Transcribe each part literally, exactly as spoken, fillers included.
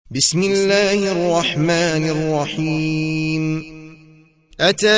بسم الله الرحمن الرحيم أتى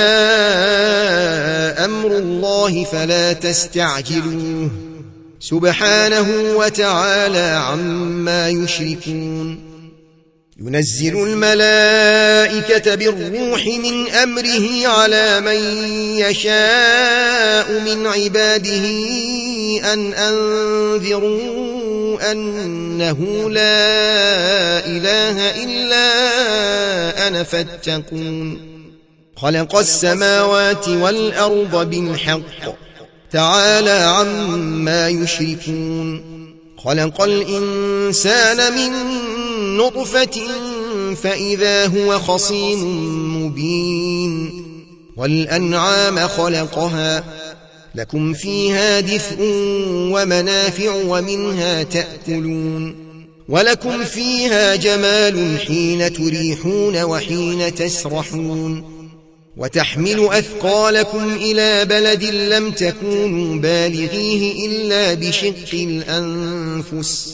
أمر الله فلا تستعجلوه سبحانه وتعالى عما يشركون ينزل الملائكة بالروح من أمره على من يشاء من عباده أن أنذروا أنه لا إله إلا أنا فاتقون خلق السماوات والأرض بالحق تعالى عما يشركون خلق الإنسان من نطفة فإذا هو خصيم مبين والأنعام خلقها لكم فيها دفء ومنافع ومنها تأكلون ولكم فيها جمال حين تريحون وحين تسرحون وتحمل أثقالكم إلى بلد لم تكونوا بالغيه إلا بشق الأنفس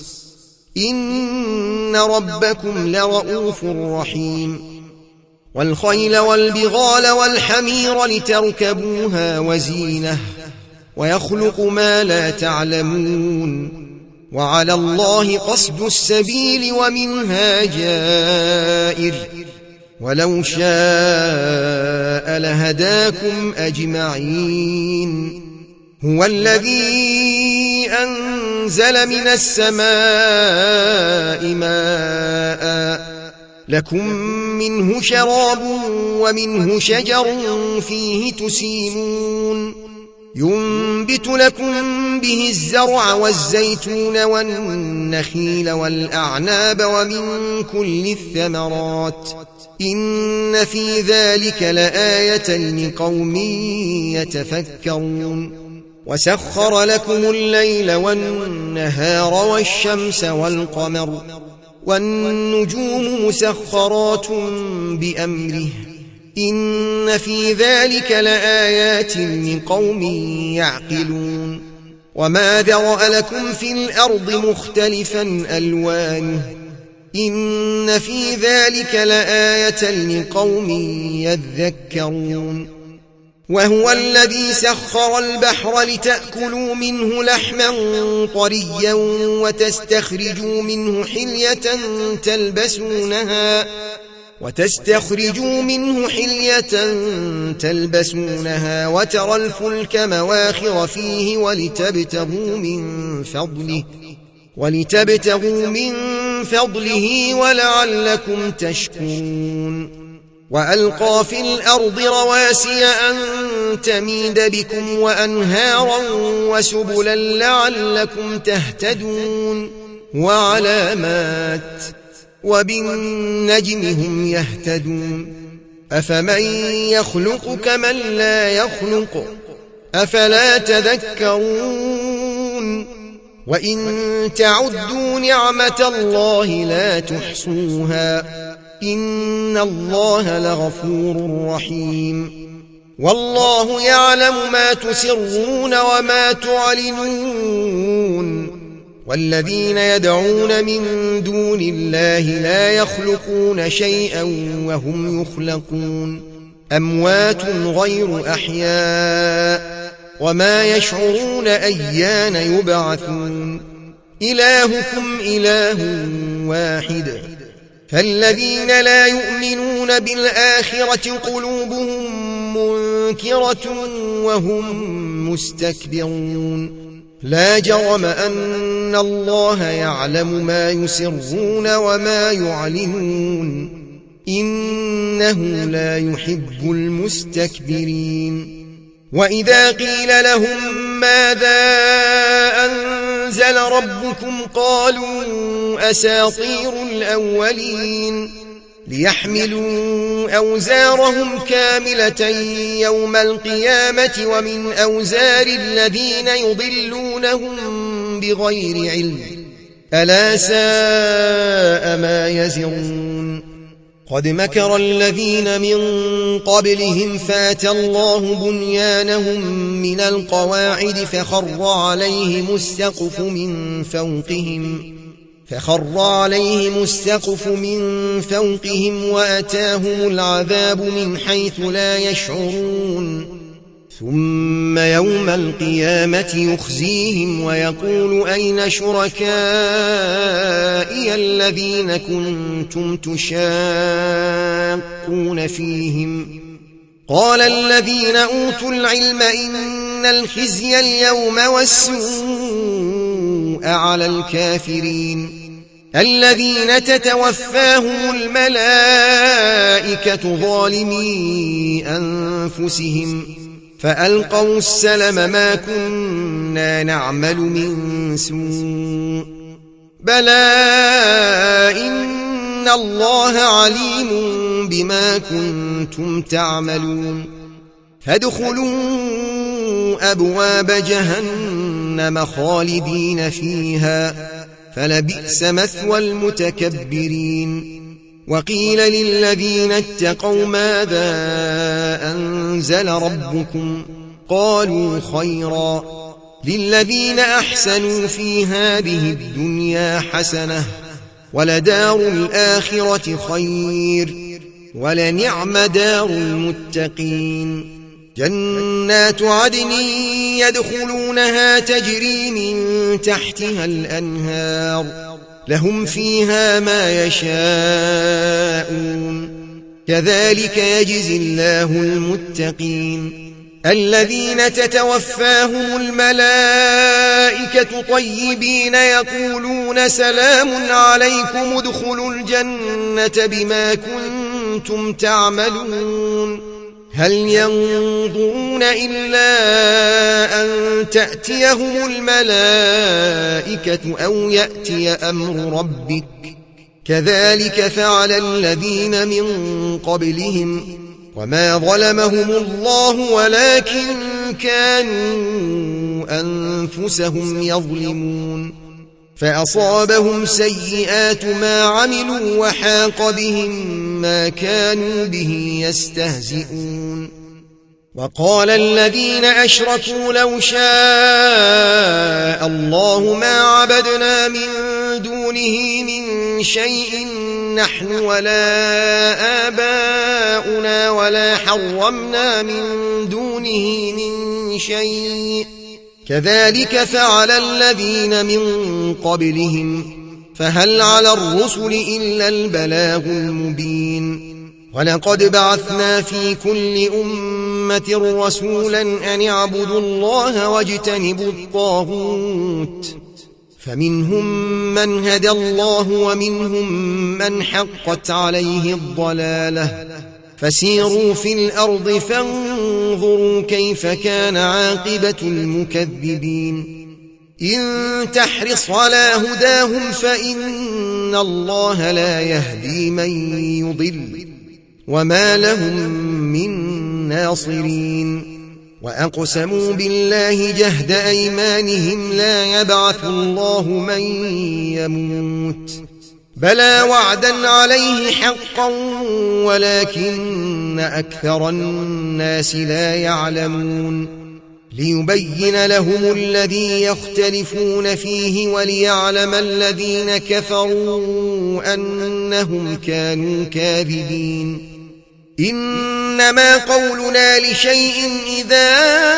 إن ربكم لرؤوف رحيم والخيل والبغال والحمير لتركبوها وزينة ويخلق ما لا تعلمون وعلى الله قصد السبيل ومنها جائر ولو شاء لهداكم أجمعين هو الذي أنزل من السماء ماء لكم منه شراب ومنه شجر فيه تسيمون ينبت لكم به الزرع والزيتون والنخيل والأعناب ومن كل الثمرات إن في ذلك لآية لقوم يتفكرون وسخر لكم الليل والنهار والشمس والقمر والنجوم مسخرات بأمره إن في ذلك لآيات لقوم يعقلون وما ذرأ لكم في الأرض مختلفا ألوانه إن في ذلك لآية لقوم يذكرون وهو الذي سخر البحر لتأكلوا منه لحما طريا وتستخرجوا منه حلية تلبسونها وتستخرجوا منه حلية تلبسونها وترى الفلك مواخر فيه ولتبتغوا من فضله ولتبتغوا من فضله ولعلكم تشكرون وألقى في الأرض رواسي أن تميد بكم وأنهارا وسبلا لعلكم تهتدون وعلامات وبالنجم هم يهتدون أفمن يخلق كمن لا يخلق أفلا تذكرون وإن تعدوا نعمة الله لا تحصوها إن الله لغفور رحيم والله يعلم ما تسرون وما تعلنون والذين يدعون من دون الله لا يخلقون شيئا وهم يخلقون أموات غير أحياء وما يشعرون أيان يبعثون إلهكم إله واحد فالذين لا يؤمنون بالآخرة قلوبهم منكرة وهم مستكبرون لا جرم أن الله يعلم ما يسرون وما يعلنون إنه لا يحب المستكبرين وإذا قيل لهم ماذا أنزل ربكم قالوا أساطير الأولين ليحملوا أوزارهم كاملة يوم القيامة ومن أوزار الذين يضلونهم بغير علم ألا ساء ما يزرون قد مكر الذين من قبلهم فاتى الله بنيانهم من القواعد فخر عليهم السقف من فوقهم فخر عليهم السقف من فوقهم وأتاهم العذاب من حيث لا يشعرون ثم يوم القيامة يخزيهم ويقول أين شركائي الذين كنتم تشاقون فيهم قال الذين أوتوا العلم إن الخزي اليوم والسوء على الكافرين الذين تتوفاهم الملائكة ظالمي أنفسهم فألقوا السلم ما كنا نعمل من سوء بلى إن الله عليم بما كنتم تعملون فادخلوا أبواب جهنم خالدين فيها فلبئس مثوى المتكبرين وقيل للذين اتقوا ماذا أنزل ربكم قالوا خيرا للذين أحسنوا في هذه الدنيا حسنة ولدار الآخرة خير ولنعم دار المتقين جنات عدن يدخلونها تجري من تحتها الأنهار لهم فيها ما يشاءون كذلك يجزي الله المتقين الذين تتوفاهم الملائكة طيبين يقولون سلام عليكم ادخلوا الجنة بما كنتم تعملون هل ينظرون إلا أن تأتيهم الملائكة أو يأتي أمر ربك كذلك فعل الذين من قبلهم وما ظلمهم الله ولكن كانوا أنفسهم يظلمون فأصابهم سيئات ما عملوا وحاق بهم ما كانوا به يستهزئون وقال الذين أشركوا لو شاء الله ما عبدنا من دونه من شيء نحن ولا آباؤنا ولا حرمنا من دونه من شيء كذلك فعل الذين من قبلهم فهل على الرسل إلا البلاغ المبين ولقد بعثنا في كل أمة رسولا أن اعبدوا الله واجتنبوا الطاغوت فمنهم من هدى الله ومنهم من حقت عليه الضلالة فسيروا في الأرض فانظروا كيف كان عاقبة المكذبين إن تحرص على هداهم فإن الله لا يهدي من يضل وما لهم من ناصرين وأقسموا بالله جهد أيمانهم لا يبعث الله من يموت بلى وعدا عليه حقا ولكن أكثر الناس لا يعلمون ليبين لهم الذي يختلفون فيه وليعلم الذين كفروا أنهم كانوا كاذبين إنما قولنا لشيء إذا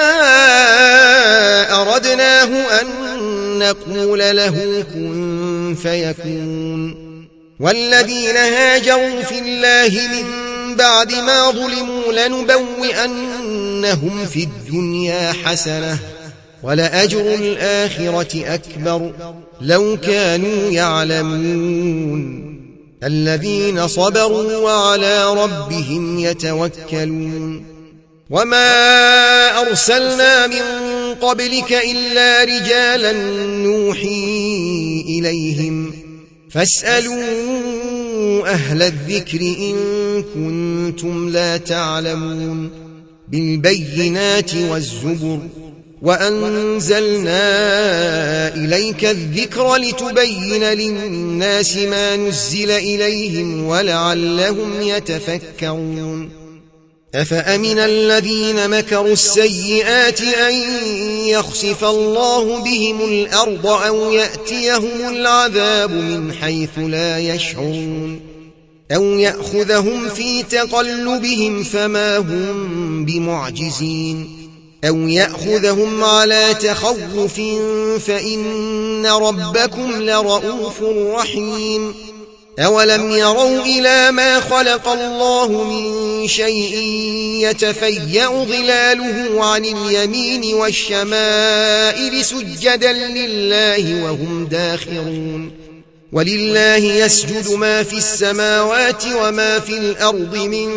أردناه أن نقول له كن فيكون والذين هاجروا في الله من بعد ما ظلموا لنبوئنهم في الدنيا حسنة ولأجر الآخرة أكبر لو كانوا يعلمون الذين صبروا وعلى ربهم يتوكلون وما أرسلنا من قبلك إلا رجالا نوحي إليهم فاسألوا أهل الذكر إن كنتم لا تعلمون بالبينات والزبر وأنزلنا إليك الذكر لتبين للناس ما نزل إليهم ولعلهم يتفكرون أفأمن الذين مكروا السيئات أن يخسف الله بهم الأرض أو يأتيهم العذاب من حيث لا يشعرون أو يأخذهم في تقلبهم فما هم بمعجزين أو يأخذهم على تخوف فإن ربكم لرؤوف رحيم أولم يروا إلى ما خلق الله من شيء يتفيأ ظلاله عن اليمين والشمائل سجدا لله وهم داخرون ولله يسجد ما في السماوات وما في الأرض من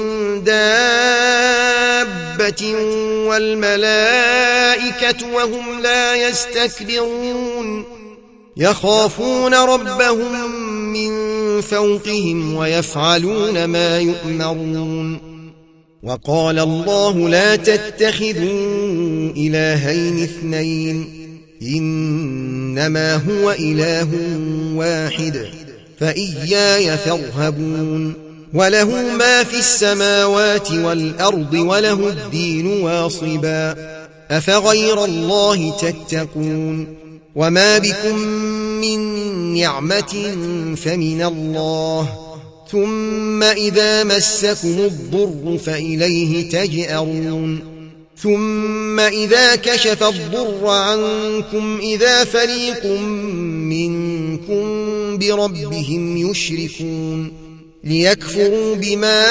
دابة والملائكة وهم لا يستكبرون يخافون ربهم من فوقهم ويفعلون ما يؤمرون وقال الله لا تتخذوا إلهين اثنين إنما هو إله واحد فإياي فارهبون وله ما في السماوات والأرض وله الدين واصبا أفغير الله تتقون وما بكم من نعمة فمن الله ثم إذا مسكم الضر فإليه تجأرون ثم إذا كشف الضر عنكم إذا فريق منكم بربهم يشركون ليكفروا بما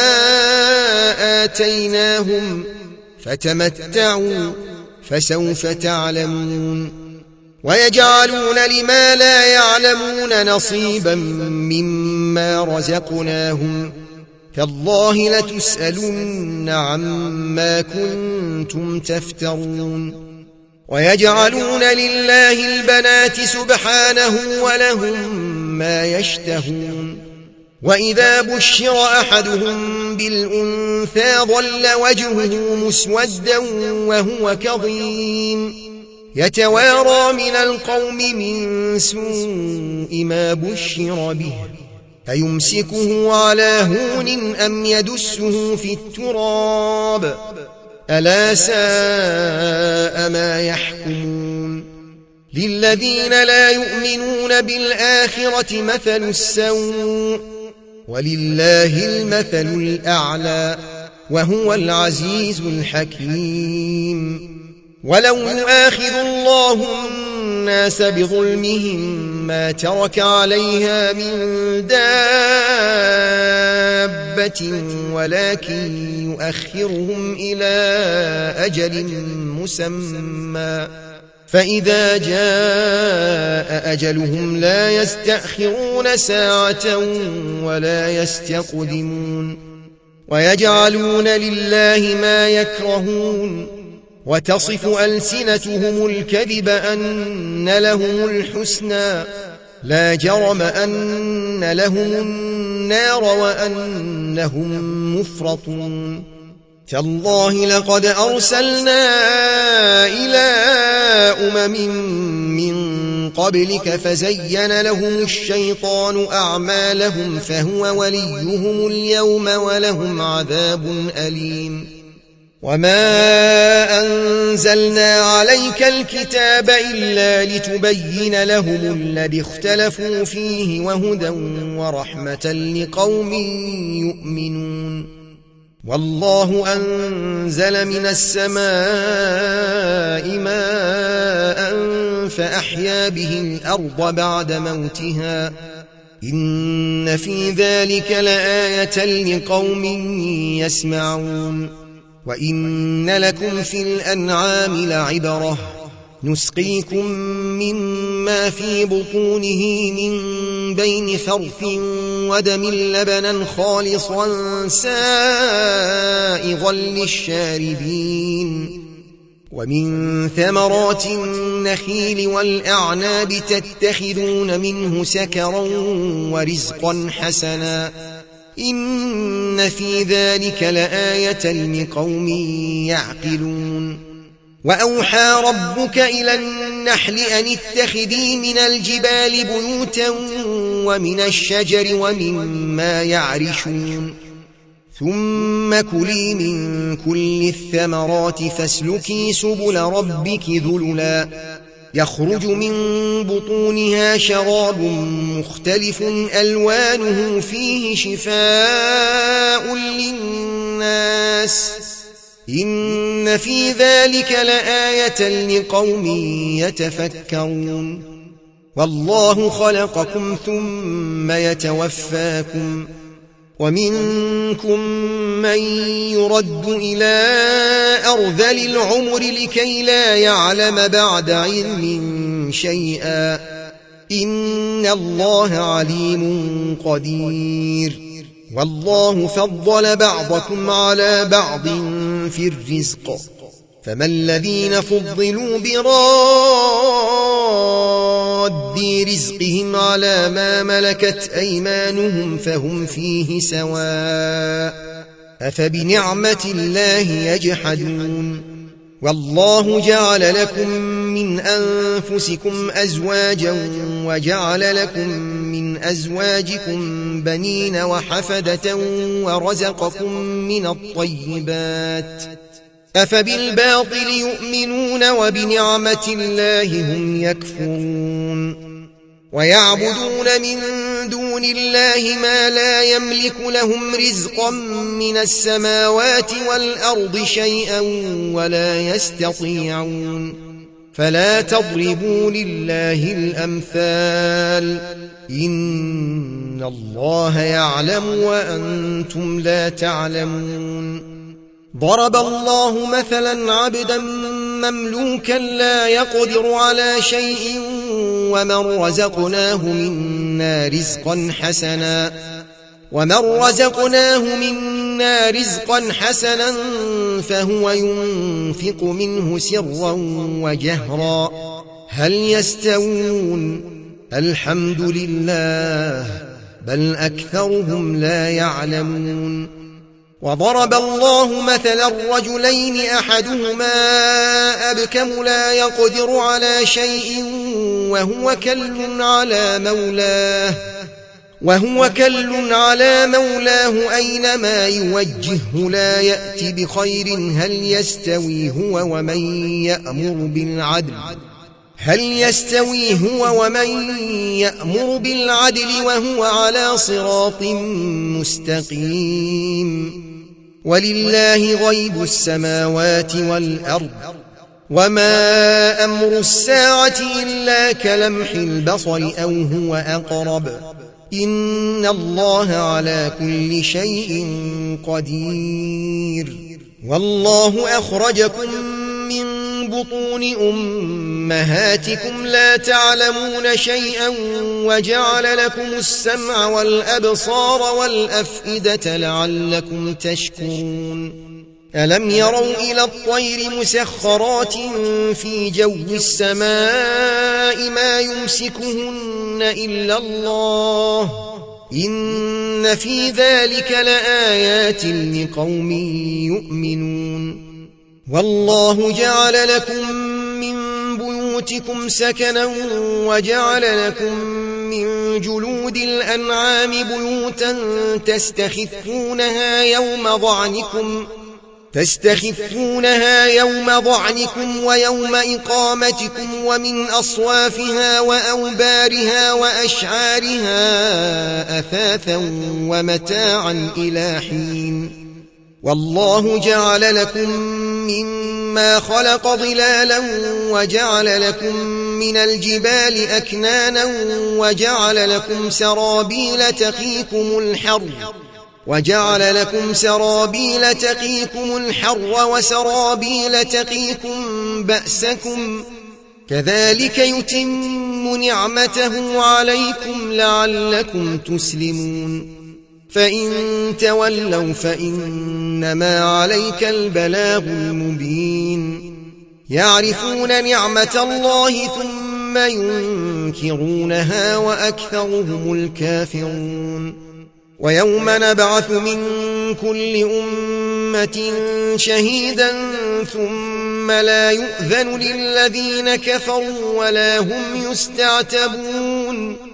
آتيناهم فتمتعوا فسوف تعلمون ويجعلون لما لا يعلمون نصيبا مما رزقناهم تالله لتسألن عما كنتم تفترون ويجعلون لله البنات سبحانه ولهم ما يشتهون وإذا بشر أحدهم بالأنثى ظل وجهه مسودا وهو كظيم يتوارى من القوم من سوء ما بشر به أيمسكه على هون أم يدسه في التراب ألا ساء ما يحكمون للذين لا يؤمنون بالآخرة مثل السوء ولله المثل الأعلى وهو العزيز الحكيم ولو يؤاخذ الله الناس بظلمهم ما ترك عليها من دابة ولكن يؤخرهم إلى أجل مسمى فإذا جاء أجلهم لا يستأخرون ساعة ولا يستقدمون ويجعلون لله ما يكرهون وتصف ألسنتهم الكذب أن لهم الحسنى لا جرم أن لهم النار وأنهم مفرطون تالله لقد أرسلنا إلى أمم من قبلك فزين لهم الشيطان أعمالهم فهو وليهم اليوم ولهم عذاب أليم وما أنزلنا عليك الكتاب إلا لتبين لهم الذي اختلفوا فيه وهدى ورحمة لقوم يؤمنون والله أنزل من السماء ماء فأحيا به الأرض بعد موتها إن في ذلك لآية لقوم يسمعون وإن لكم في الأنعام لعبرة نسقيكم مما في بطونه من بين فرث ودم لبنا خالصا سائغا للشاربين ومن ثمرات النخيل والأعناب تتخذون منه سكرا ورزقا حسنا إن في ذلك لآية لقوم يعقلون وأوحى ربك إلى النحل أن اتخذي من الجبال بيوتا ومن الشجر ومما يعرشون ثم كلي من كل الثمرات فاسلكي سبل ربك ذللا يخرج من بطونها شراب مختلف ألوانه فيه شفاء للناس إن في ذلك لآية لقوم يتفكرون والله خلقكم ثم يتوفاكم ومنكم من يرد إلى أرذل العمر لكي لا يعلم بعد علم شيئا إن الله عليم قدير والله فضل بعضكم على بعض في الرزق فما الذين فضلوا براد رزقهم على ما ملكت أيمانهم فهم فيه سواء أفبنعمة الله يجحدون والله جعل لكم من أنفسكم أزواجا وجعل لكم من أزواجكم بنين وحفدة ورزقكم من الطيبات أفبالباطل يؤمنون وبنعمة الله هم يكفرون ويعبدون من دون الله ما لا يملك لهم رزقا من السماوات والأرض شيئا ولا يستطيعون فلا تضربوا لله الأمثال إن الله يعلم وأنتم لا تعلمون ضرب الله مثلا عبدا مملوكا لا يقدر على شيء ومن رزقناه منا رزقا حسنا ومن رزقناه منا رزقا حسنا فهو ينفق منه سرا وجهرا هل يستوون الحمد لله بل أكثرهم لا يعلمون وضرب الله مثلا رجلين أحدهما أبكم لا يقدر على شيء وهو كل على مولاه وهو كل على مولاه أينما يوجهه لا يأتي بخير هل يستوي هو ومن يأمر بالعدل هل يستوي هو ومن يأمر بالعدل وهو على صراط مستقيم ولله غيب السماوات والأرض وما أمر الساعة إلا كلمح البصر أو هو أقرب إن الله على كل شيء قدير والله أخرجكم من بطون أمهاتكم لا تعلمون شيئا وجعل لكم السمع والأبصار والأفئدة لعلكم تشكرون ألم يروا إلى الطير مسخرات في جو السماء ما يمسكهن إلا الله إن في ذلك لآيات لقوم يؤمنون والله جعل لكم من بيوتكم سكنا وجعل لكم من جلود الأنعام بيوتا تستخفونها يوم ضعنكم تستخفونها يوم ضعنكم ويوم إقامتكم ومن أصوافها وأوبارها وأشعارها أثاثا ومتاعا إلى حين والله جعل لكم مما خلق ظلالا وجعل لكم من الجبال أكنانا وجعل لكم سرابيل تقيكم الحر وجعل لكم سرابيل تقيكم الحر وسرابيل تقيكم بأسكم كذلك يتم نعمته عليكم لعلكم تسلمون فإن تولوا فإنما عليك البلاغ المبين يعرفون نعمة الله ثم ينكرونها وأكثرهم الكافرون ويوم نبعث من كل أمة شهيدا ثم لا يؤذن للذين كفروا ولا هم يستعتبون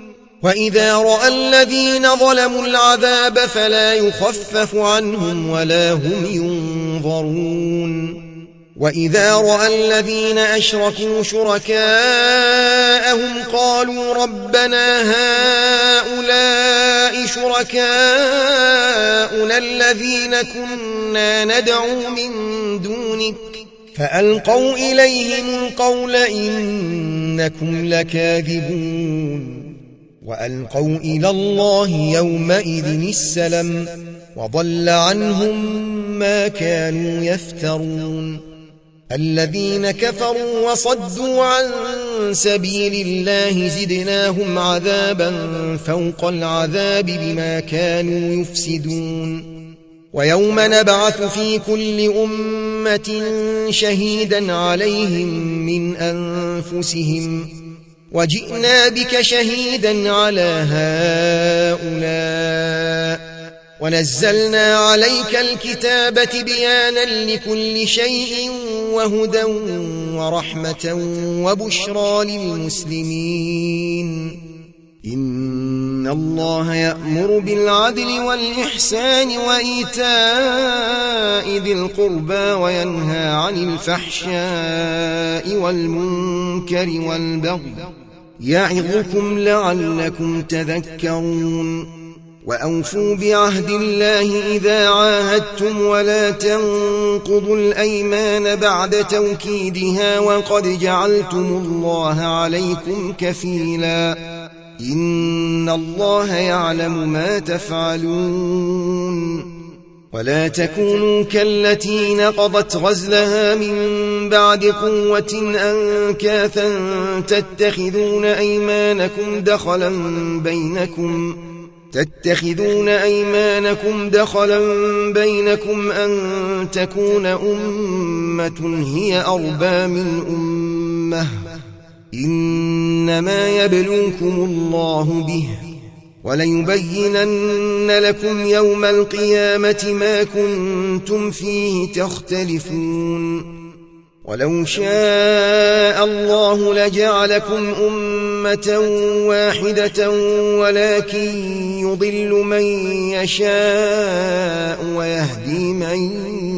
وإذا رأى الذين ظلموا العذاب فلا يخفف عنهم ولا هم ينظرون وإذا رأى الذين أشركوا شركاءهم قالوا ربنا هؤلاء شركاؤنا الذين كنا ندعو من دونك فألقوا إليهم القول إنكم لكاذبون وألقوا إلى الله يومئذ السلم وضل عنهم ما كانوا يفترون الذين كفروا وصدوا عن سبيل الله زدناهم عذابا فوق العذاب بما كانوا يفسدون ويوم نبعث في كل أمة شهيدا عليهم من أنفسهم وجئنا بك شهيدا على هؤلاء ونزلنا عليك الكتاب بيانا لكل شيء وهدى ورحمة وبشرى للمسلمين إن الله يأمر بالعدل والإحسان وإيتاء ذي القربى وينهى عن الفحشاء والمنكر والبغي يعظكم لعلكم تذكرون وأوفوا بعهد الله إذا عاهدتم ولا تنقضوا الأيمان بعد توكيدها وقد جعلتم الله عليكم كفيلا إن الله يعلم ما تفعلون ولا تكونوا كالتي نقضت غزلها من بعد قوة أنكاثا تتخذون أيمانكم دخلا بينكم تتخذون أيمانكم دخلا بينكم أن تكون أمة هي أربى من أمة إنما يبلوكم الله به وليبينن لكم يوم القيامة ما كنتم فيه تختلفون ولو شاء الله لجعلكم أمة واحدة ولكن يضل من يشاء ويهدي من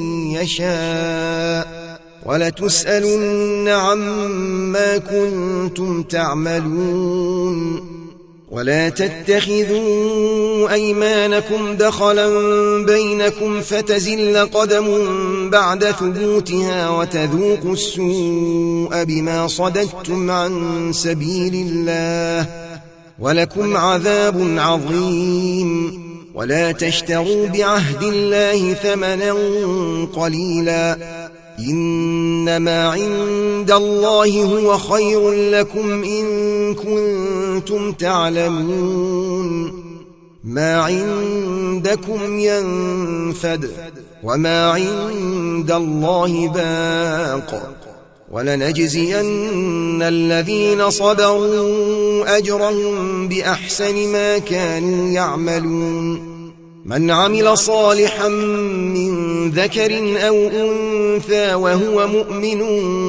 يشاء ولتسألن عما كنتم تعملون ولا تتخذوا أيمانكم دخلا بينكم فتزل قدم بعد ثبوتها وتذوقوا السوء بما صددتم عن سبيل الله ولكم عذاب عظيم ولا تشتروا بعهد الله ثمنا قليلا إنما عند الله هو خير لكم إن كنتم تعلمون ما عندكم ينفد وما عند الله باق ولنجزين الذين صبروا أجرهم بأحسن ما كانوا يعملون من عمل صالحا من ذكر أو أنثى وهو مؤمن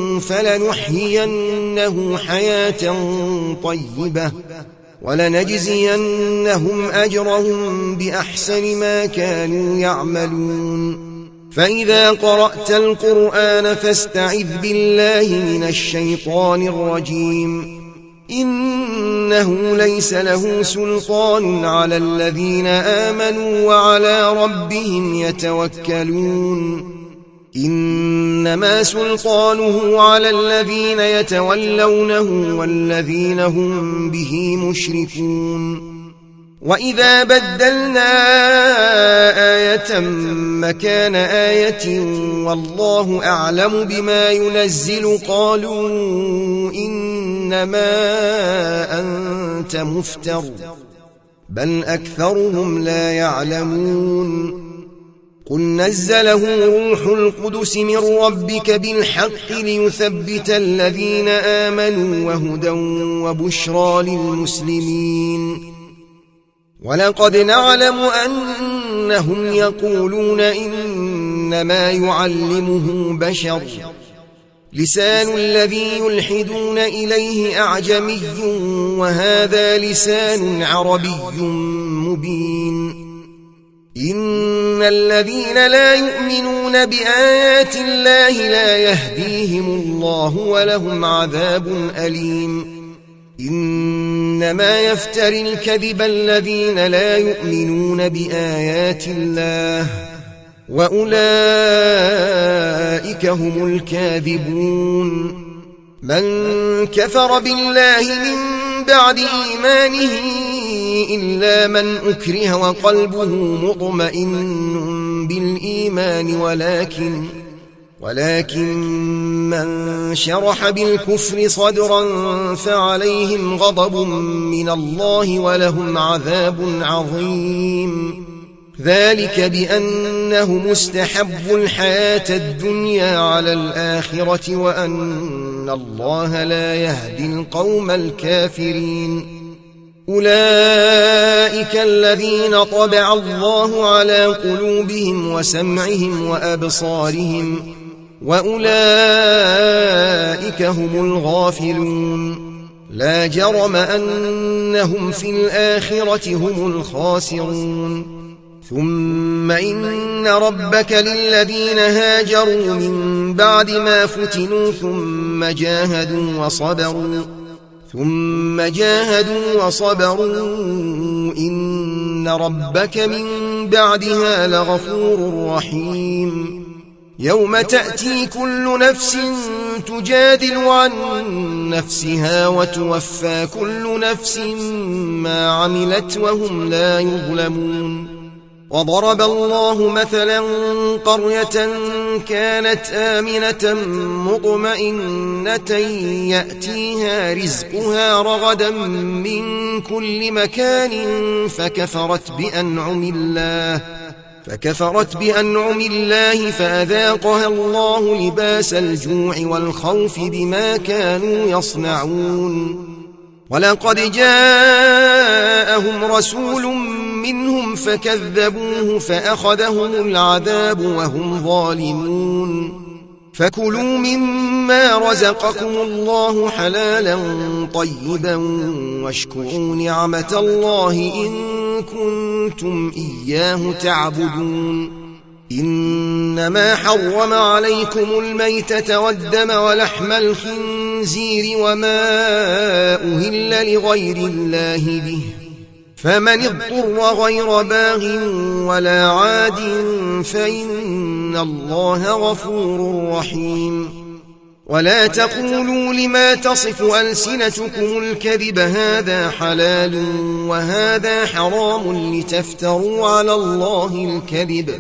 فلنحيينه حياة طيبة ولنجزينهم أجرهم بأحسن ما كانوا يعملون فإذا قرأت القرآن فاستعذ بالله من الشيطان الرجيم إنه ليس له سلطان على الذين آمنوا وعلى ربهم يتوكلون إنما سلطانه على الذين يتولونه والذين هم به مشركون وإذا بدلنا آية مكان آية والله أعلم بما ينزل قالوا إنما أنت مفتر بل أكثرهم لا يعلمون قل نزله روح القدس من ربك بالحق ليثبت الذين آمنوا وهدى وبشرى للمسلمين ولقد نعلم أنهم يقولون إنما يعلمه بشر لسان الذي يلحدون إليه أعجمي وهذا لسان عربي مبين إن الذين لا يؤمنون بآيات الله لا يهديهم الله ولهم عذاب أليم إنما يفتري الكذب الذين لا يؤمنون بآيات الله وأولئك هم الكاذبون من كفر بالله من بعد إيمانه إلا من أكره وقلبه مطمئن بالإيمان ولكن ولكن من شرح بالكفر صدرا فعليهم غضب من الله ولهم عذاب عظيم ذلك بأنه مستحب الحياة الدنيا على الآخرة وأن الله لا يهدي القوم الكافرين أولئك الذين طبع الله على قلوبهم وسمعهم وأبصارهم وأولئك هم الغافلون لا جرم أنهم في الآخرة هم الخاسرون ثم إن ربك للذين هاجروا من بعد ما فتنوا ثم جاهدوا وصبروا ثم جاهدوا وصبروا إن ربك من بعدها لغفور رحيم يوم تأتي كل نفس تجادل عن نفسها وتوفى كل نفس ما عملت وهم لا يظلمون وضرب الله مثلا قرية كانت آمنة مطمئنة يأتيها رزقها رغدا من كل مكان فكفرت بأنعم الله فكفرت بأنعم الله فأذاقها الله لباس الجوع والخوف بما كانوا يصنعون ولقد جاءهم رسول منهم فكذبوه فأخذهم العذاب وهم ظالمون فكلوا مما رزقكم الله حلالا طيبا واشكروا نعمة الله إن كنتم إياه تعبدون إنما حرم عليكم الميتة والدم ولحم الخنزير وما أهل لغير الله به فمن اضطر غير باغ ولا عاد فإن الله غفور رحيم ولا تقولوا لما تصف ألسنتكم الكذب هذا حلال وهذا حرام لتفتروا على الله الكذب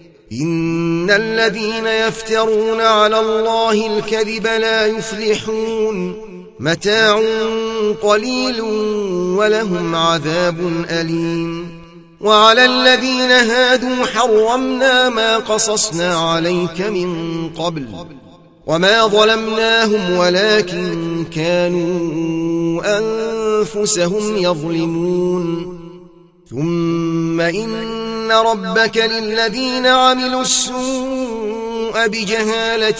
إن الذين يفترون على الله الكذب لا يفلحون متاع قليل ولهم عذاب أليم وعلى الذين هادوا حرمنا ما قصصنا عليك من قبل وما ظلمناهم ولكن كانوا أنفسهم يظلمون ثم إن ربك للذين عملوا السوء بجهالة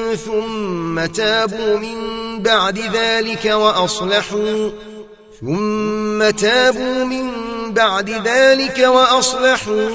ثم تابوا من بعد ذلك وأصلحوا ثم تابوا من بعد ذلك وأصلحوا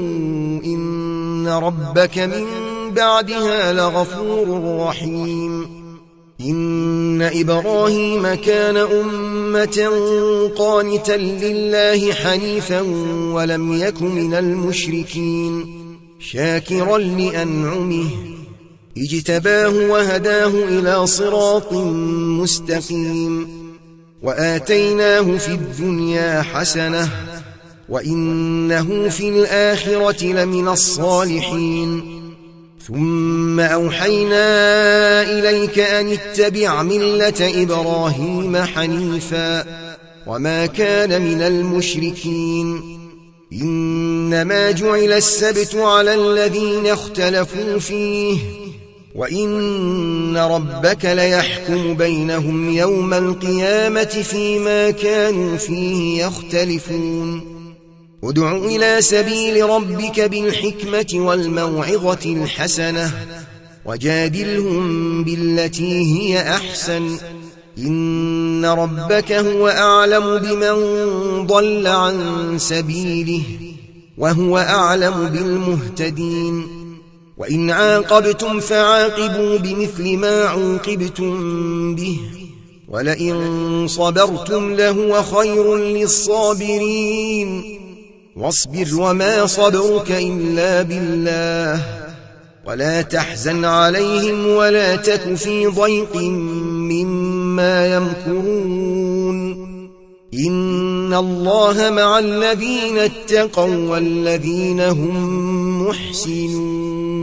إن ربك من بعدها لغفور رحيم إن إبراهيم كان أمة قانتا لله حنيفا ولم يك من المشركين شاكرا لأنعمه اجتباه وهداه إلى صراط مستقيم وآتيناه في الدنيا حسنة وإنه في الآخرة لمن الصالحين ثم أوحينا إليك أن اتبع ملة إبراهيم حنيفا وما كان من المشركين إنما جعل السبت على الذين اختلفوا فيه وإن ربك ليحكم بينهم يوم القيامة فيما كانوا فيه يختلفون ادع إلى سبيل ربك بالحكمة والموعظة الحسنة وجادلهم بالتي هي أحسن إن ربك هو أعلم بمن ضل عن سبيله وهو أعلم بالمهتدين وإن عاقبتم فعاقبوا بمثل ما عوقبتم به ولئن صبرتم لهو خير للصابرين واصبر وما صبرك إلا بالله ولا تحزن عليهم ولا تك في ضيق مما يمكرون إن الله مع الذين اتقوا والذين هم محسنون